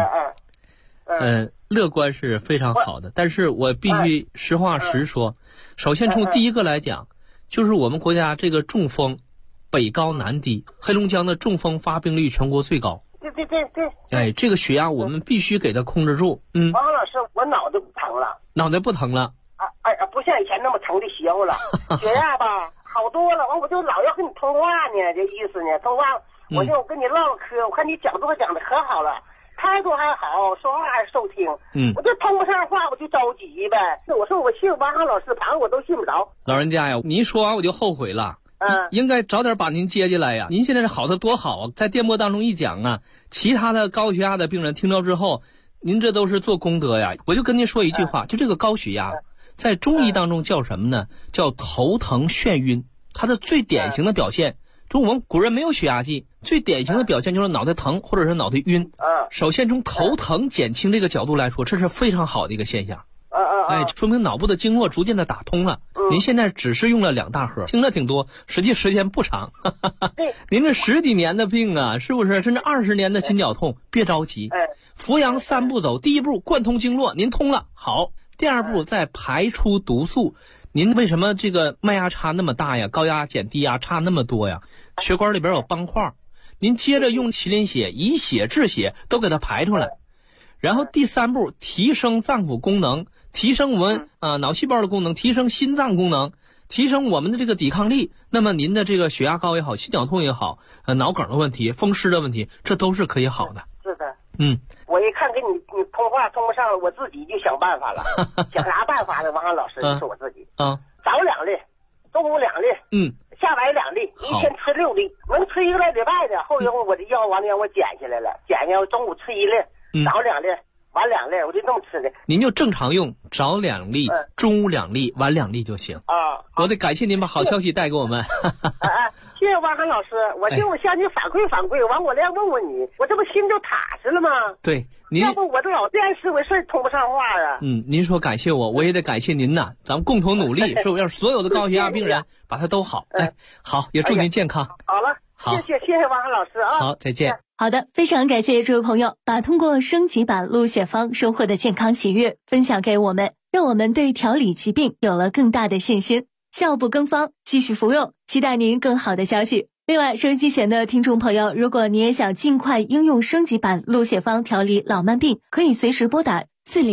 乐观是非常好的，但是我必须实话实说。首先从第一个来讲，就是我们国家这个中风北高南低，黑龙江的中风发病率全国最高。 对。 这个血压我们必须给它控制住。 王老师，我脑袋不疼了。 脑袋不疼了？ 不像以前那么疼的邪乎了。血压吧好多了，完我就老要跟你通话呢，这意思呢，通话我跟你唠嗑，我看你角度讲的可好了。态度还好，说话还受听。我就通不上话，我就着急呗。我说我信王航老师，反正我都信不着。 老人家呀，您说完我就后悔了。应该早点把您接进来呀。您现在是好的多好啊，在电波当中一讲啊，其他的高血压的病人听到之后，您这都是做功德呀。我就跟您说一句话，就这个高血压，在中医当中叫什么呢？叫头疼眩晕。它的最典型的表现，就我们古人没有血压计，最典型的表现就是脑袋疼或者是脑袋晕。首先从头疼减轻这个角度来说，这是非常好的一个现象。说明脑部的经络逐渐的打通了。您现在只是用了2大盒，听着挺多，实际时间不长。您这10几年的病啊，是不是？甚至20年的心绞痛，别着急。扶阳3步走，第一步贯通经络，您通了，好。第2步再排出毒素。您为什么这个脉压差那么大呀？高压减低压差那么多呀？血管里边有斑块。您接着用麒麟血以血治血，都给它排出来。然后第3步，提升脏腑功能，提升我们脑细胞的功能，提升心脏功能，提升我们的这个抵抗力。那么您的这个血压高也好，心绞痛也好，脑梗的问题，风湿的问题，这都是可以好的。 是的。我一看跟你通话通不上了，我自己就想办法了。想啥办法呢？王航老师，是我自己。早2粒，中午2粒。下来2粒，一天吃6粒，能吃1个来礼拜的。后以后我的药完了让我减下来了，减下来中午吃1粒，早2粒，晚2粒，我就这么吃的。 您就正常用，早2粒，中午2粒，晚2粒就行。我得感谢您把好消息带给我们。 谢谢王航老师，我就向你反馈，完我来问问你，我这不心就踏实了吗？ 对，您要不我这老这件事为事通不上话啊。 您说感谢我，我也得感谢您呐，咱们共同努力，是不是让所有的高血压病人把它都好？好，也祝您健康。 好了，谢谢王航老师啊。 好，再见。 好的，非常感谢这位朋友把通过升级版鹿血方收获的健康喜悦分享给我们，让我们对调理疾病有了更大的信心。效不更方，继续服用，期待您更好的消息。另外，收音机前的听众朋友，如果你也想尽快应用升级版鹿血方调理老慢病，可以随时拨打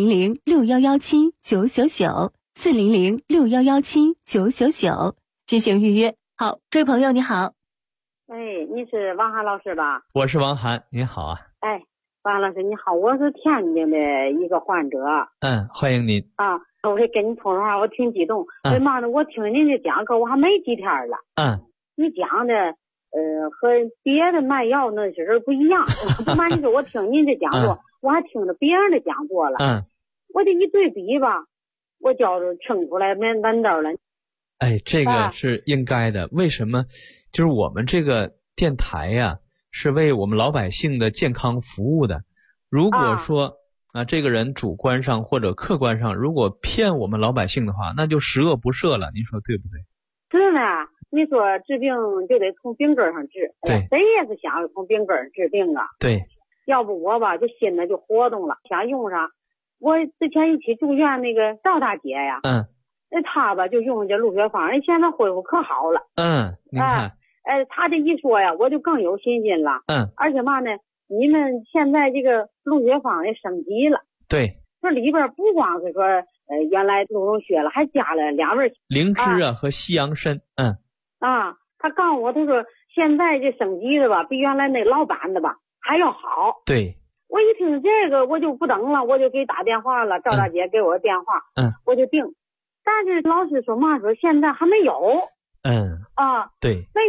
400-6117-999，400-6117-999进行预约。好，这位朋友你好。 你是王涵老师吧？ 我是王涵，您好啊。 王老师你好，我是天津的一个患者。 欢迎您。 我给跟你通话，我挺激动。为嘛呢？我听您的讲课，我还没几天了。你讲的和别的卖药那些人不一样。不瞒你说，我听您的讲座，我还听着别人的讲座了。我这一对比吧，我觉着称出来没完道了。 这个是应该的。为什么？就是我们这个电台呀，是为我们老百姓的健康服务的。如果说这个人主观上或者客观上如果骗我们老百姓的话，那就十恶不赦了，您说对不对？ 是呢，你说治病就得从病根上治， 对， 谁也是想从病根上治病啊。 对， 要不我吧就心里就活动了，想用上。我之前一起住院那个赵大姐呀，她吧就用这鹿血方，人现在恢复可好了。 您看， 她这一说呀，我就更有信心了。而且嘛呢，你们现在这个鹿血方也升级了。 对， 这里边不光是说原来鹿茸血了，还加了2味灵芝和西洋参。 他告诉我，他说现在这升级的吧，比原来那老版的吧还要好。 对， 我一听这个，我就不等了，我就给打电话了。赵大姐给我电话，我就定。但是老师说嘛，说现在还没有。 对， 没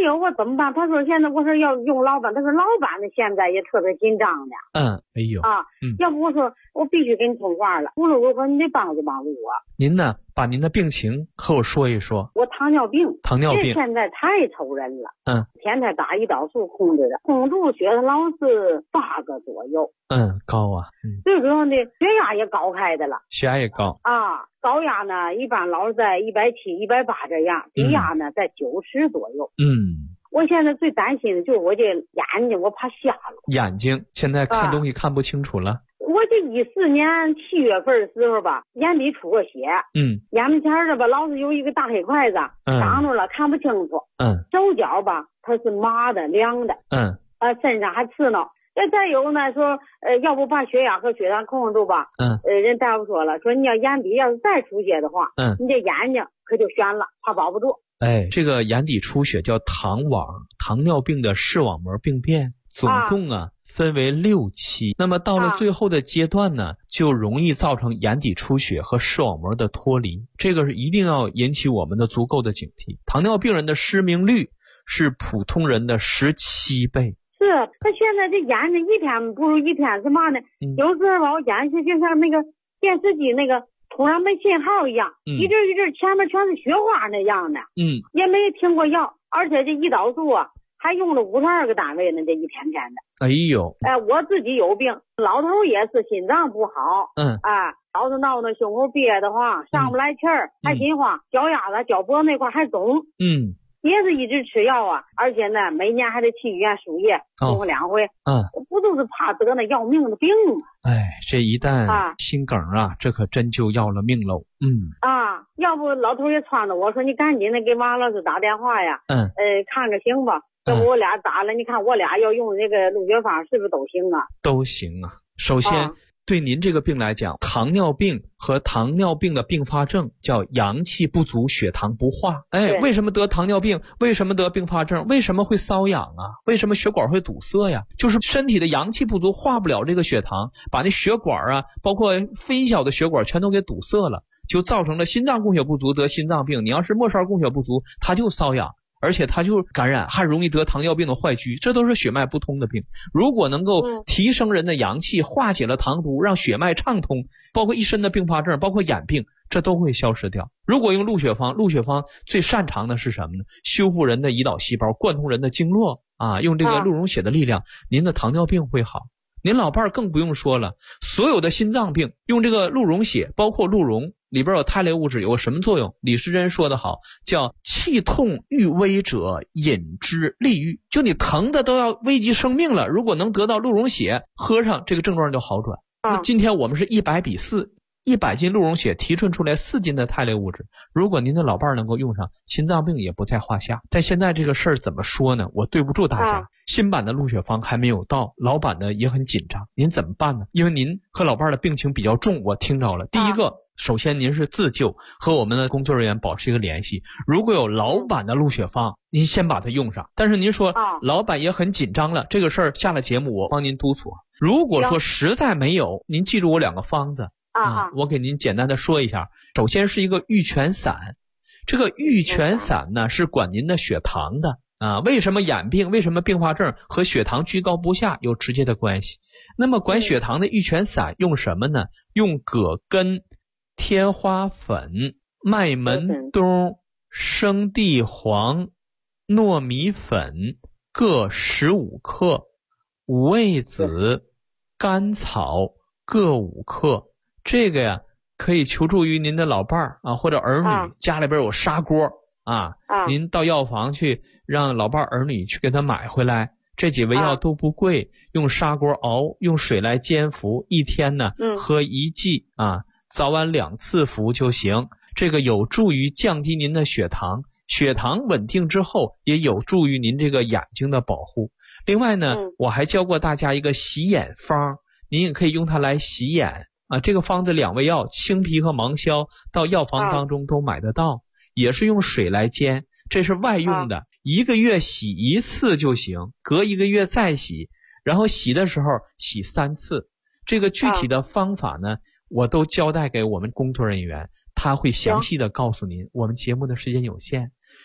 有，我怎么办？他说现在我说要用老板，他说老板呢现在也特别紧张的。 哎呦要不我说我必须给你通话了，无论如何你得帮助帮助我。 您呢，把您的病情和我说一说。 我糖尿病现在太愁人了。天天打胰岛素控制的，控制血糖老是8个左右。 高啊。 最主要的血压也高开的了。 血压也高高压呢一般老是在170、180这样，低压呢在90左右。我现在最担心的就是我这眼睛，我怕瞎了。 眼睛现在看东西看不清楚了。 我这14年7月份的时候吧，眼底出过血。眼门前这吧老是有一个大黑块子挡住了，看不清楚。手脚吧它是麻的凉的。身上还刺挠。再有呢说要不把血压和血糖控制住吧。人大夫说了，说你要眼底要是再出血的话，你这眼睛可就悬了，怕保不住。 这个眼底出血叫糖网，糖尿病的视网膜病变，总共分为6期。那么到了最后的阶段呢，就容易造成眼底出血和视网膜的脱离，这个是一定要引起我们的足够的警惕。糖尿病人的失明率是普通人的17倍。 是，他现在这眼睛一天不如一天，是嘛呢？有时候吧，我眼睛就像那个电视机那个突然没信号一样，一阵一阵前面全是雪花那样的。也没停过药，而且这胰岛素还用了52个单位呢，这一天天的。我自己有病，老头也是心脏不好。老是闹那胸口憋得慌，上不来气儿，还心慌，脚丫子、脚脖那块还肿。也是一直吃药而且呢每年还得去医院输液，用过2回。我不都是怕得那要命的病吗？ 这一旦心梗这可真就要了命喽。 要不老头也撺掇我说你赶紧的给王老师打电话呀。看个行吧。要不我俩打了，你看我俩要用这个鹿血芳是不是都行啊？ 都行啊。首先对您这个病来讲，糖尿病和糖尿病的并发症叫阳气不足，血糖不化。为什么得糖尿病？为什么得并发症？为什么会瘙痒为什么血管会堵塞呀？就是身体的阳气不足，化不了这个血糖，把那血管包括微小的血管全都给堵塞了，就造成了心脏供血不足得心脏病。你要是末梢供血不足，它就瘙痒，而且它就感染，还容易得糖尿病的坏疽，这都是血脉不通的病。如果能够提升人的阳气，化解了糖毒，让血脉畅通，包括一身的并发症，包括眼病，这都会消失掉。如果用鹿血芳，鹿血芳最擅长的是什么呢？修复人的胰岛细胞，贯通人的经络用这个鹿茸血的力量，您的糖尿病会好。您老伴儿更不用说了，所有的心脏病用这个鹿茸血，包括鹿茸里边有肽类物质，有什么作用？李时珍说得好，叫气痛欲危者饮之利愈。就你疼的都要危及生命了，如果能得到鹿茸血喝上，这个症状就好转。今天我们是100比4，100斤鹿茸血提纯出来4斤的肽类物质，如果您的老伴儿能够用上，心脏病也不在话下。但现在这个事儿怎么说呢？我对不住大家，新版的鹿血芳还没有到，老版的也很紧张，您怎么办呢？因为您和老伴儿的病情比较重，我听着了。第一个，首先您是自救，和我们的工作人员保持一个联系，如果有老版的鹿血芳，您先把它用上。但是您说老板也很紧张了，这个事儿下了节目我帮您督促。如果说实在没有，您记住我2个方子我给您简单的说一下。首先是一个玉泉散，这个玉泉散呢是管您的血糖的为什么眼病，为什么并发症和血糖居高不下有直接的关系。那么管血糖的玉泉散用什么呢？用葛根、天花粉、麦门冬、生地黄、糯米粉各15克，五味子、甘草各5克。这个呀可以求助于您的老伴儿或者儿女，家里边有砂锅您到药房去让老伴儿儿女去给他买回来。这几味药都不贵，用砂锅熬，用水来煎服，一天呢喝1剂早晚2次服就行。这个有助于降低您的血糖，血糖稳定之后也有助于您这个眼睛的保护。另外呢我还教过大家一个洗眼方，您也可以用它来洗眼这个方子2味药青皮和芒硝到药房当中都买得到，也是用水来煎，这是外用的，1个月洗1次就行，隔1个月再洗，然后洗的时候洗3次。这个具体的方法呢我都交代给我们工作人员，他会详细的告诉您。我们节目的时间有限，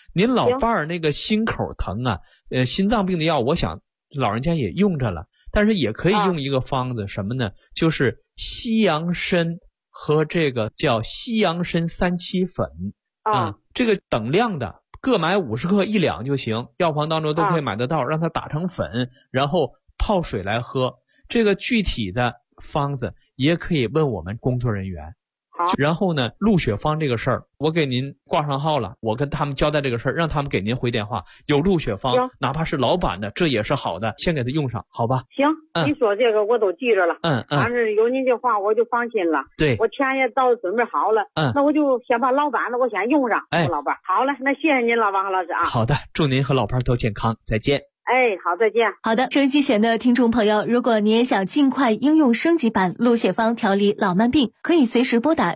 您老伴儿那个心口疼啊，心脏病的药，我想老人家也用着了，但是也可以用一个方子，什么呢？就是西洋参和这个叫西洋参3七粉这个等量的，各买50克1两就行，药房当中都可以买得到，让它打成粉，然后泡水来喝。这个具体的方子也可以问我们工作人员。然后呢，录血方这个事儿，我给您挂上号了，我跟他们交代这个事儿，让他们给您回电话。有录血方，哪怕是老版的，这也是好的，先给他用上，好吧？ 行，你说这个我都记着了。反正有您这话我就放心了。 对， 我钱也早准备好了。那我就先把老版的我先用上。我老伴儿，好嘞，那谢谢您了，王老师啊。 好的，祝您和老伴儿都健康，再见。 好，再见。 好的，收音机前的听众朋友，如果你也想尽快应用升级版录血方调理老慢病，可以随时拨打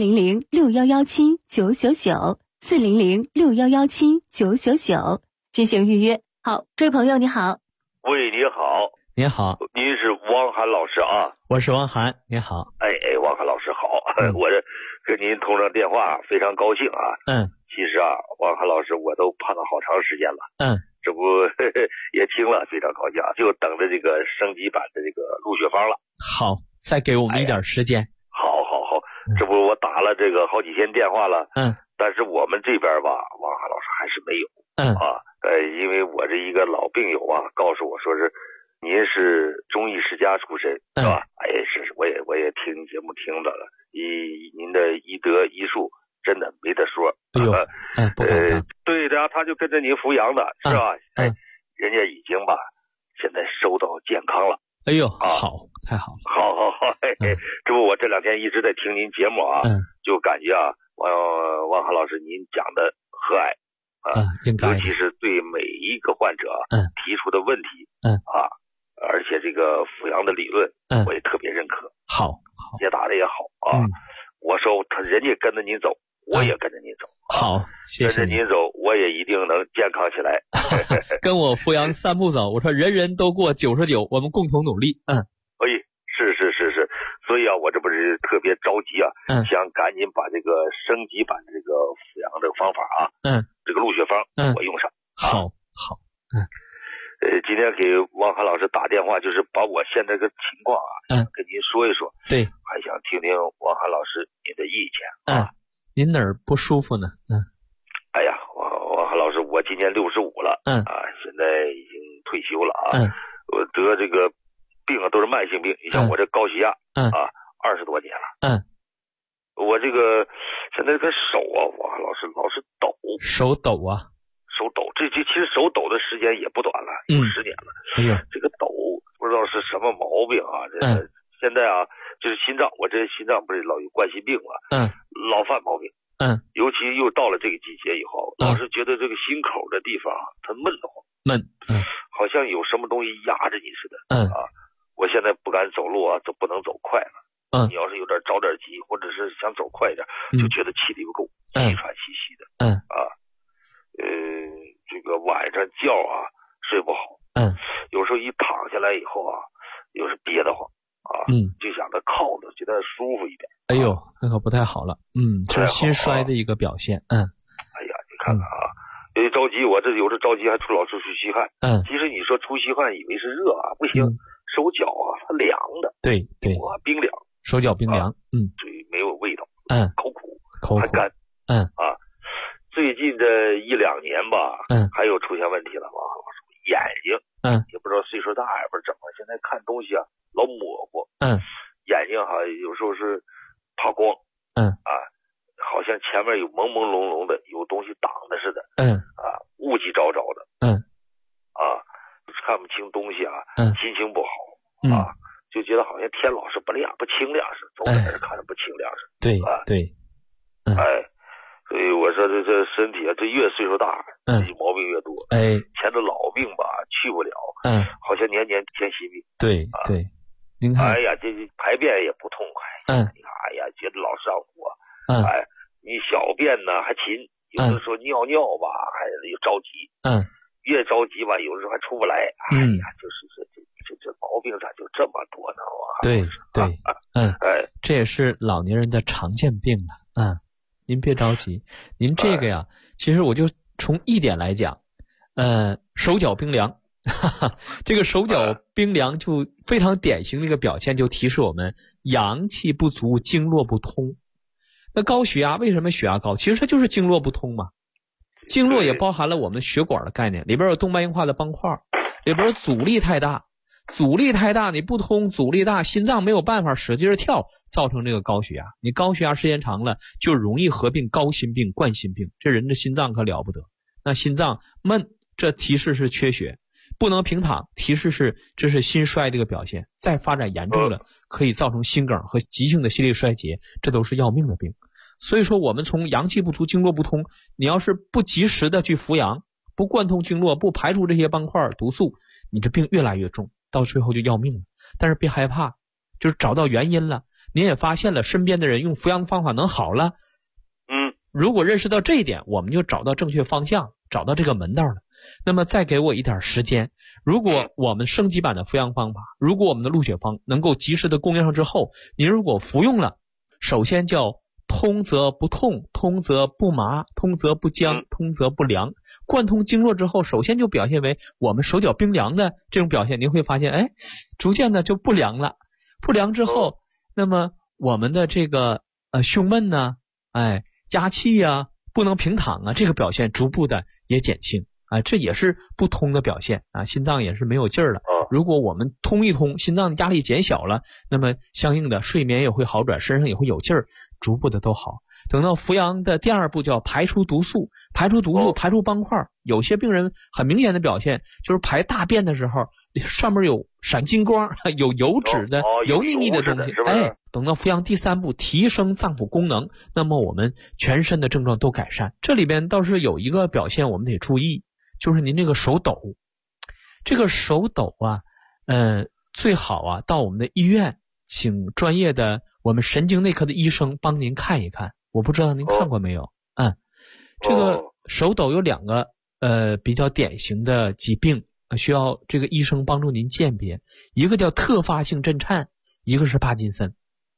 400-6117-999，400-6117-999进行预约。好，这位朋友你好。 喂，你好。 您好， 您是汪涵老师啊？ 我是汪涵，您好。 汪涵老师好。我这跟您通上电话非常高兴啊。其实啊，汪涵老师我都盼了好长时间了。这不也听了，非常高兴啊，就等着这个升级版的这个录血方了。 好，再给我们一点时间。 好，这不我打了这个好几天电话了。但是我们这边吧，汪涵老师还是没有。因为我这一个老病友啊，告诉我说是您是中医世家出身，是吧？是，我也听您节目听着了，您的医德医术真的没得说。对的，他就跟着您扶阳的，是吧？人家已经吧，现在收到健康了。 好，太好了。 好，这不我这2天一直在听您节目啊，就感觉啊，汪涵老师您讲的和蔼尤其是对每一个患者提出的问题而且这个扶阳的理论我也特别认可。好，解答的也好啊。我说人家跟着您走，我也跟着您走。 好，谢谢。 跟着您走，我也一定能健康起来。 跟我扶阳3步走，我说人人都过99，我们共同努力。 是，所以啊，我这不是特别着急啊，想赶紧把这个升级版的这个扶阳的方法啊，这个录血方我用上。 好。 今天给汪涵老师打电话，就是把我现在这个情况啊，跟您说一说。 对， 还想听听汪涵老师您的意见啊。 您哪儿不舒服呢？ 汪涵老师，我今年65了，现在已经退休了啊。我得这个病啊都是慢性病，你像我这高血压20多年了。我这个现在这个手啊，汪涵老师老是抖。 手抖啊？ 手抖，这其实手抖的时间也不短了，有10年了。这个抖不知道是什么毛病啊。这个现在啊，就是心脏，我这心脏不是老有冠心病嘛，老犯毛病。尤其又到了这个季节以后，老是觉得这个心口的地方它闷得慌，好像有什么东西压着你似的。我现在不敢走路啊，不能走快了。你要是有点着点急，或者是想走快一点，就觉得气力不够，气喘吁吁的。这个晚上觉啊睡不好。有时候一躺下来以后啊，又是憋得慌就想着靠着，觉得舒服一点。 那可不太好了。这是心衰的一个表现。 你看看啊，有点着急，我这有时着急还老是出虚汗。其实你说出虚汗以为是热啊，不行，手脚啊它凉的。对，冰凉， 手脚冰凉。 嘴没有味道。口苦还干。最近这1-2年吧，还有出现问题了吧？眼睛，也不知道岁数大也不是怎么，现在看东西啊老模糊。眼睛哈有时候是怕光。好像前面有朦朦胧胧的，有东西挡的似的。雾气昭昭的。看不清东西啊，心情不好。就觉得好像天老是不亮不清亮似的，总在这看着不清亮似的。 对。 所以我说这身体啊，这越岁数大，毛病越多。前头老病吧去不了，好像年年添新病。对， 您看， 这排便也不痛快。你看，觉得老上火。你小便呢还勤，有的时候尿吧还又着急。越着急吧，有的时候还出不来。就是这毛病咋就这么多呢？ 对，这也是老年人的常见病了。您别着急，您这个呀，其实我就从一点来讲，手脚冰凉，这个手脚冰凉就非常典型的一个表现，就提示我们阳气不足，经络不通。那高血压为什么血压高？其实它就是经络不通嘛。经络也包含了我们血管的概念，里边有动脉硬化的斑块，里边阻力太大，你不通，阻力大，心脏没有办法使劲跳，造成这个高血压。你高血压时间长了，就容易合并高心病、冠心病，这人的心脏可了不得。那心脏闷，这提示是缺血；不能平躺，提示是这是心衰的一个表现。再发展严重了，可以造成心梗和急性的心力衰竭，这都是要命的病。所以说我们从阳气不足，经络不通，你要是不及时的去扶阳，不贯通经络，不排除这些斑块毒素，你这病越来越重，到最后就要命了。但是别害怕，就是找到原因了，您也发现了身边的人用扶阳方法能好了，如果认识到这一点，我们就找到正确方向，找到这个门道了。那么再给我一点时间，如果我们升级版的扶阳方法，如果我们的鹿血方能够及时的供应上之后，您如果服用了，首先叫通则不痛，通则不麻，通则不僵，通则不凉。贯通经络之后，首先就表现为我们手脚冰凉的这种表现，您会发现逐渐的就不凉了。不凉之后，那么我们的这个胸闷呢，压气啊，不能平躺啊，这个表现逐步的也减轻这也是不通的表现心脏也是没有劲儿了。如果我们通一通，心脏压力减小了，那么相应的睡眠也会好转，身上也会有劲儿，逐步的都好。等到扶阳的第二步叫排出毒素，排出斑块。有些病人很明显的表现就是排大便的时候，上面有闪金光，有油脂的油腻腻的东西。等到扶阳第三步，提升脏腑功能，那么我们全身的症状都改善。这里边倒是有一个表现我们得注意，就是您这个手抖。这个手抖最好到我们的医院，请专业的我们神经内科的医生帮您看一看。我不知道您看过没有？这个手抖有两个比较典型的疾病，需要这个医生帮助您鉴别，一个叫特发性震颤，一个是帕金森。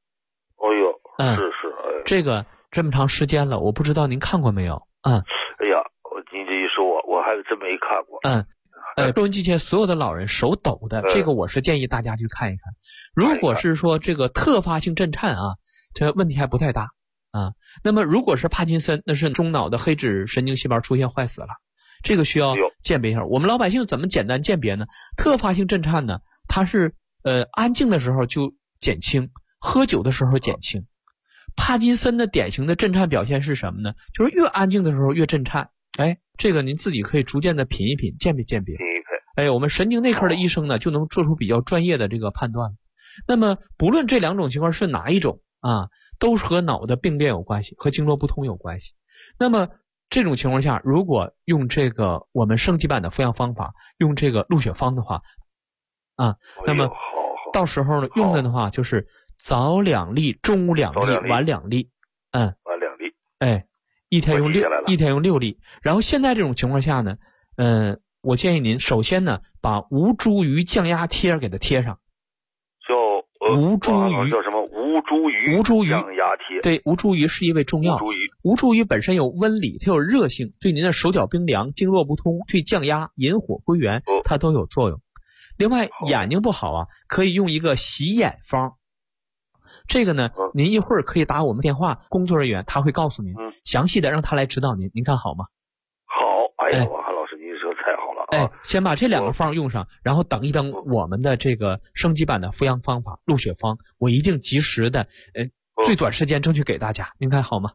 这个这么长时间了，我不知道您看过没有？ 您这一说我还真没看过。 收音机前所有的老人手抖的，这个我是建议大家去看一看。如果是说这个特发性震颤这问题还不太大那么如果是帕金森，那是中脑的黑质神经细胞出现坏死了，这个需要鉴别一下。我们老百姓怎么简单鉴别呢？特发性震颤呢，它是安静的时候就减轻，喝酒的时候减轻。帕金森的典型的震颤表现是什么呢？就是越安静的时候越震颤。这个您自己可以逐渐的品一品，鉴别。我们神经内科的医生呢，就能做出比较专业的这个判断。那么不论这两种情况是哪一种都是和脑的病变有关系，和经络不通有关系。那么这种情况下，如果用这个我们升级版的扶阳方法，用这个鹿血方的话那么到时候呢用的话就是早2粒，中午2粒，晚2粒。 晚2粒。 一天用6粒。然后现在这种情况下呢，我建议您首先呢把吴茱萸降压贴给它贴上。吴茱萸叫什么？吴茱萸降压贴。 对，吴茱萸是一味中药。吴茱萸本身有温里，它有热性，对您的手脚冰凉、经络不通、对降压、引火归元，它都有作用。另外眼睛不好可以用一个洗眼方。这个呢您一会儿可以打我们电话，工作人员他会告诉您详细的，让他来指导您，您看好吗？ 好。王汉老师，您说太好了先把这两个方用上，然后等一等我们的这个升级版的扶阳方法鹿血方，我一定及时的最短时间争取给大家，您看好吗？